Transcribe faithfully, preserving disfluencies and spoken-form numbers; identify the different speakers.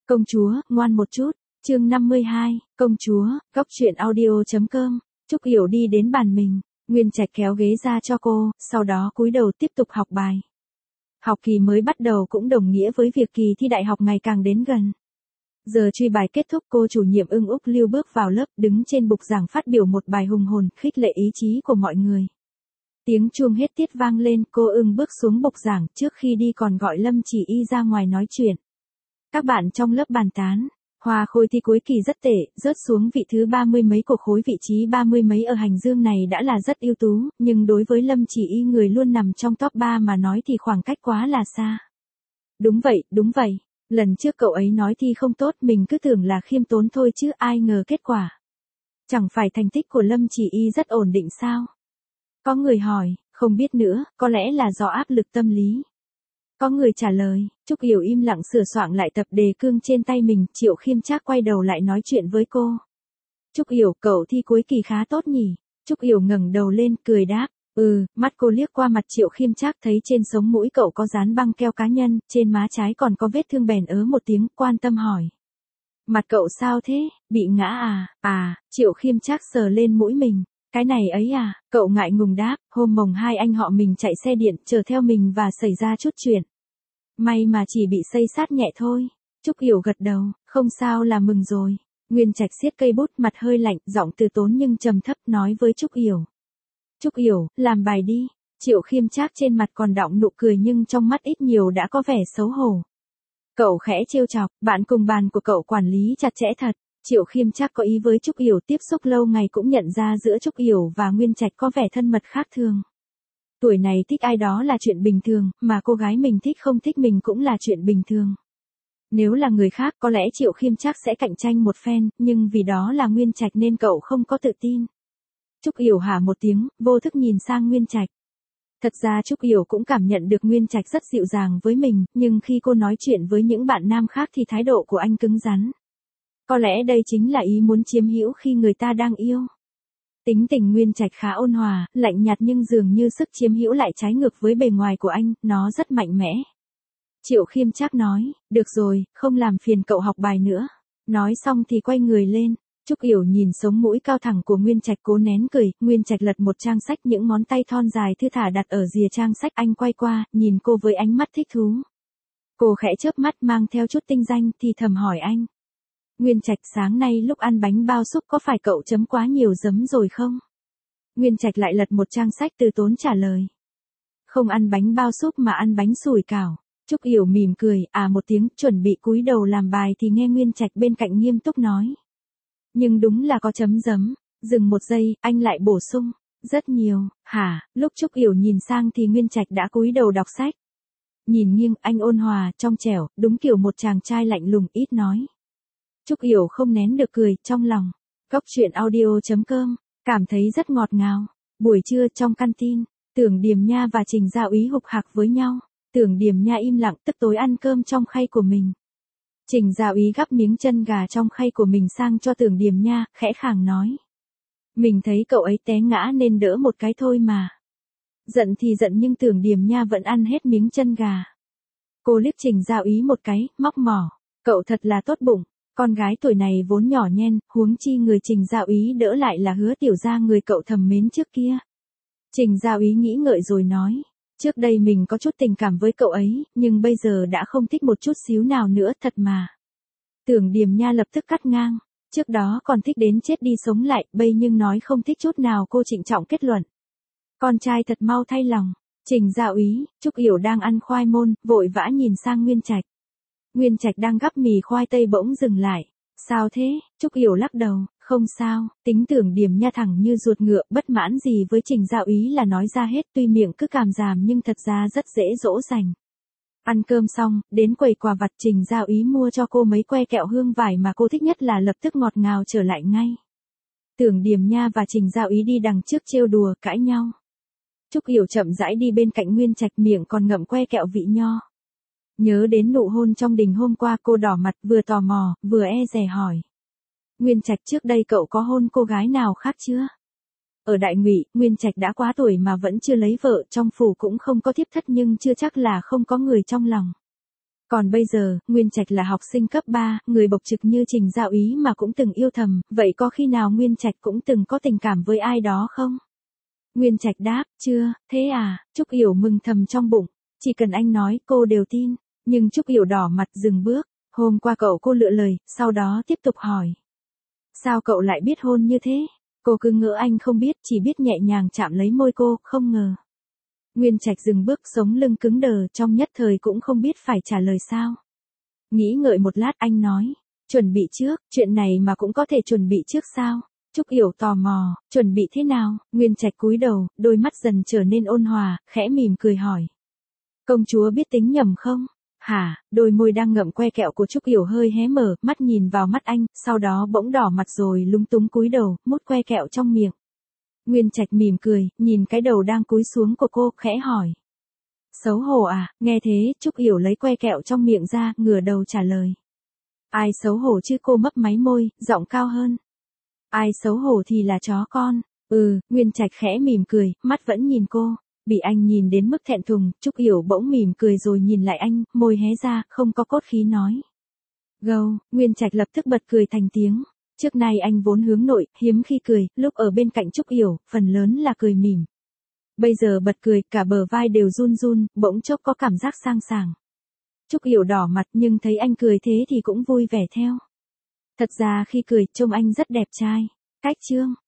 Speaker 1: Công chúa, ngoan một chút. Chương năm mươi hai, công chúa, góc truyện audio.com. Trúc Yểu đi đến bàn mình, Nguyên Trạch kéo ghế ra cho cô, sau đó cúi đầu tiếp tục học bài. Học kỳ mới bắt đầu cũng đồng nghĩa với việc kỳ thi đại học ngày càng đến gần. Giờ truy bài kết thúc, cô chủ nhiệm Ưng Úc Lưu bước vào lớp, đứng trên bục giảng phát biểu một bài hùng hồn, khích lệ ý chí của mọi người. Tiếng chuông hết tiết vang lên, cô Ưng bước xuống bục giảng, trước khi đi còn gọi Lâm Chỉ Y ra ngoài nói chuyện. Các bạn trong lớp bàn tán, Hoa Khôi thi cuối kỳ rất tệ, rớt xuống vị thứ ba mươi mấy của khối, vị trí ba mươi mấy ở hành dương này đã là rất ưu tú, nhưng đối với Lâm Chỉ Y, người luôn nằm trong top ba mà nói thì khoảng cách quá là xa. Đúng vậy, đúng vậy, lần trước cậu ấy nói thi không tốt, mình cứ tưởng là khiêm tốn thôi chứ ai ngờ kết quả. Chẳng phải thành tích của Lâm Chỉ Y rất ổn định sao? Có người hỏi, không biết nữa, có lẽ là do áp lực tâm lý. Có người trả lời, Trúc Yểu im lặng sửa soạn lại tập đề cương trên tay mình, Triệu Khiêm Trác quay đầu lại nói chuyện với cô. Trúc Yểu, cậu thi cuối kỳ khá tốt nhỉ? Trúc Yểu ngẩng đầu lên, cười đáp, ừ, mắt cô liếc qua mặt Triệu Khiêm Trác thấy trên sống mũi cậu có dán băng keo cá nhân, trên má trái còn có vết thương, bèn ớ một tiếng, quan tâm hỏi. Mặt cậu sao thế, bị ngã à? À, Triệu Khiêm Trác sờ lên mũi mình. Cái này ấy à, cậu ngại ngùng đáp, hôm mồng hai anh họ mình chạy xe điện, chở theo mình và xảy ra chút chuyện. May mà chỉ bị xây sát nhẹ thôi. Trúc Yểu gật đầu, không sao là mừng rồi. Nguyên Trạch siết cây bút, mặt hơi lạnh, giọng từ tốn nhưng trầm thấp, nói với Trúc Yểu. Trúc Yểu, làm bài đi. Triệu Khiêm Trác trên mặt còn đọng nụ cười nhưng trong mắt ít nhiều đã có vẻ xấu hổ. Cậu khẽ trêu chọc, bạn cùng bàn của cậu quản lý chặt chẽ thật. Triệu Khiêm Trác có ý với Trúc Yểu, tiếp xúc lâu ngày cũng nhận ra giữa Trúc Yểu và Nguyên Trạch có vẻ thân mật khác thường. Tuổi này thích ai đó là chuyện bình thường, mà cô gái mình thích không thích mình cũng là chuyện bình thường. Nếu là người khác có lẽ Triệu Khiêm Trác sẽ cạnh tranh một phen, nhưng vì đó là Nguyên Trạch nên cậu không có tự tin. Trúc Yểu hả một tiếng, vô thức nhìn sang Nguyên Trạch. Thật ra Trúc Yểu cũng cảm nhận được Nguyên Trạch rất dịu dàng với mình, nhưng khi cô nói chuyện với những bạn nam khác thì thái độ của anh cứng rắn. Có lẽ đây chính là ý muốn chiếm hữu khi người ta đang yêu. Tính tình Nguyên Trạch khá ôn hòa, lạnh nhạt nhưng dường như sức chiếm hữu lại trái ngược với bề ngoài của anh, nó rất mạnh mẽ. Triệu Khiêm Trác nói, được rồi, không làm phiền cậu học bài nữa. Nói xong thì quay người lên. Trúc Yểu nhìn sống mũi cao thẳng của Nguyên Trạch cố nén cười, Nguyên Trạch lật một trang sách, những ngón tay thon dài thư thả đặt ở rìa trang sách, anh quay qua, nhìn cô với ánh mắt thích thú. Cô khẽ chớp mắt mang theo chút tinh danh thì thầm hỏi anh. Nguyên Trạch, sáng nay lúc ăn bánh bao súp có phải cậu chấm quá nhiều giấm rồi không? Nguyên Trạch lại lật một trang sách, từ tốn trả lời. Không ăn bánh bao súp mà ăn bánh sủi cảo. Trúc Yểu mỉm cười, à một tiếng, chuẩn bị cúi đầu làm bài thì nghe Nguyên Trạch bên cạnh nghiêm túc nói. Nhưng đúng là có chấm giấm. Dừng một giây, anh lại bổ sung. Rất nhiều, hả? Lúc Trúc Yểu nhìn sang thì Nguyên Trạch đã cúi đầu đọc sách. Nhìn nghiêng, anh ôn hòa, trong trẻo, đúng kiểu một chàng trai lạnh lùng, ít nói. Trúc Yểu không nén được cười, trong lòng. Góc truyện audio.com, cảm thấy rất ngọt ngào. Buổi trưa trong canteen, Tưởng Điềm Nha và Trình Gia Úy hục hạc với nhau. Tưởng Điềm Nha im lặng, tức tối ăn cơm trong khay của mình. Trình Gia Úy gắp miếng chân gà trong khay của mình sang cho Tưởng Điềm Nha, khẽ khàng nói. Mình thấy cậu ấy té ngã nên đỡ một cái thôi mà. Giận thì giận nhưng Tưởng Điềm Nha vẫn ăn hết miếng chân gà. Cô liếc Trình Gia Úy một cái, móc mỏ. Cậu thật là tốt bụng. Con gái tuổi này vốn nhỏ nhen, huống chi người Trình Gia Úy đỡ lại là Hứa tiểu gia, người cậu thầm mến trước kia. Trình Gia Úy nghĩ ngợi rồi nói, trước đây mình có chút tình cảm với cậu ấy, nhưng bây giờ đã không thích một chút xíu nào nữa, thật mà. Tưởng Điềm Nha lập tức cắt ngang, trước đó còn thích đến chết đi sống lại, bây nhưng nói không thích chút nào. Cô trịnh trọng kết luận. Con trai thật mau thay lòng. Trình Gia Úy, Trúc Yểu đang ăn khoai môn, vội vã nhìn sang Nguyên Trạch. Nguyên Trạch đang gắp mì khoai tây bỗng dừng lại. Sao thế? Trúc Yểu lắc đầu, không sao. Tính Tưởng Điềm Nha thẳng như ruột ngựa, bất mãn gì với Trình Gia Úy là nói ra hết, tuy miệng cứ cảm giảm nhưng thật ra rất dễ dỗ dành. Ăn cơm xong, đến quầy quà vặt, Trình Gia Úy mua cho cô mấy que kẹo hương vải mà cô thích nhất, là lập tức ngọt ngào trở lại ngay. Tưởng Điềm Nha và Trình Gia Úy đi đằng trước trêu đùa, cãi nhau. Trúc Yểu chậm rãi đi bên cạnh Nguyên Trạch, miệng còn ngậm que kẹo vị nho. Nhớ đến nụ hôn trong đình hôm qua, cô đỏ mặt, vừa tò mò, vừa e dè hỏi. Nguyên Trạch, trước đây cậu có hôn cô gái nào khác chưa? Ở Đại Ngụy, Nguyên Trạch đã quá tuổi mà vẫn chưa lấy vợ, trong phủ cũng không có thiếp thất nhưng chưa chắc là không có người trong lòng. Còn bây giờ, Nguyên Trạch là học sinh cấp ba, người bộc trực như Trình Giao Ý mà cũng từng yêu thầm, vậy có khi nào Nguyên Trạch cũng từng có tình cảm với ai đó không? Nguyên Trạch đáp, chưa, thế à, Trúc Yểu mừng thầm trong bụng, chỉ cần anh nói cô đều tin, nhưng Trúc Yểu đỏ mặt dừng bước, hôm qua cậu cô lựa lời, sau đó tiếp tục hỏi. Sao cậu lại biết hôn như thế? Cô cứ ngỡ anh không biết, chỉ biết nhẹ nhàng chạm lấy môi cô, không ngờ. Nguyên Trạch dừng bước, sống lưng cứng đờ, trong nhất thời cũng không biết phải trả lời sao. Nghĩ ngợi một lát anh nói, chuẩn bị trước, chuyện này mà cũng có thể chuẩn bị trước sao? Trúc Yểu tò mò, chuẩn bị thế nào? Nguyên Trạch cúi đầu, đôi mắt dần trở nên ôn hòa, khẽ mỉm cười hỏi. Công chúa biết tính nhầm không? Hả, đôi môi đang ngậm que kẹo của Trúc Yểu hơi hé mở, mắt nhìn vào mắt anh, sau đó bỗng đỏ mặt rồi lúng túng cúi đầu, mút que kẹo trong miệng. Nguyên Trạch mỉm cười, nhìn cái đầu đang cúi xuống của cô, khẽ hỏi. Xấu hổ à? Nghe thế, Trúc Yểu lấy que kẹo trong miệng ra, ngửa đầu trả lời. Ai xấu hổ chứ? Cô mấp máy môi, giọng cao hơn. Ai xấu hổ thì là chó con. Ừ, Nguyên Trạch khẽ mỉm cười, mắt vẫn nhìn cô. Bị anh nhìn đến mức thẹn thùng, Trúc Yểu bỗng mỉm cười rồi nhìn lại anh, môi hé ra, không có cốt khí nói. Gâu, Nguyên Trạch lập tức bật cười thành tiếng. Trước nay anh vốn hướng nội, hiếm khi cười, lúc ở bên cạnh Trúc Yểu, phần lớn là cười mỉm. Bây giờ bật cười, cả bờ vai đều run run, bỗng chốc có cảm giác sang sảng. Trúc Yểu đỏ mặt nhưng thấy anh cười thế thì cũng vui vẻ theo. Thật ra khi cười, trông anh rất đẹp trai. Cách chương.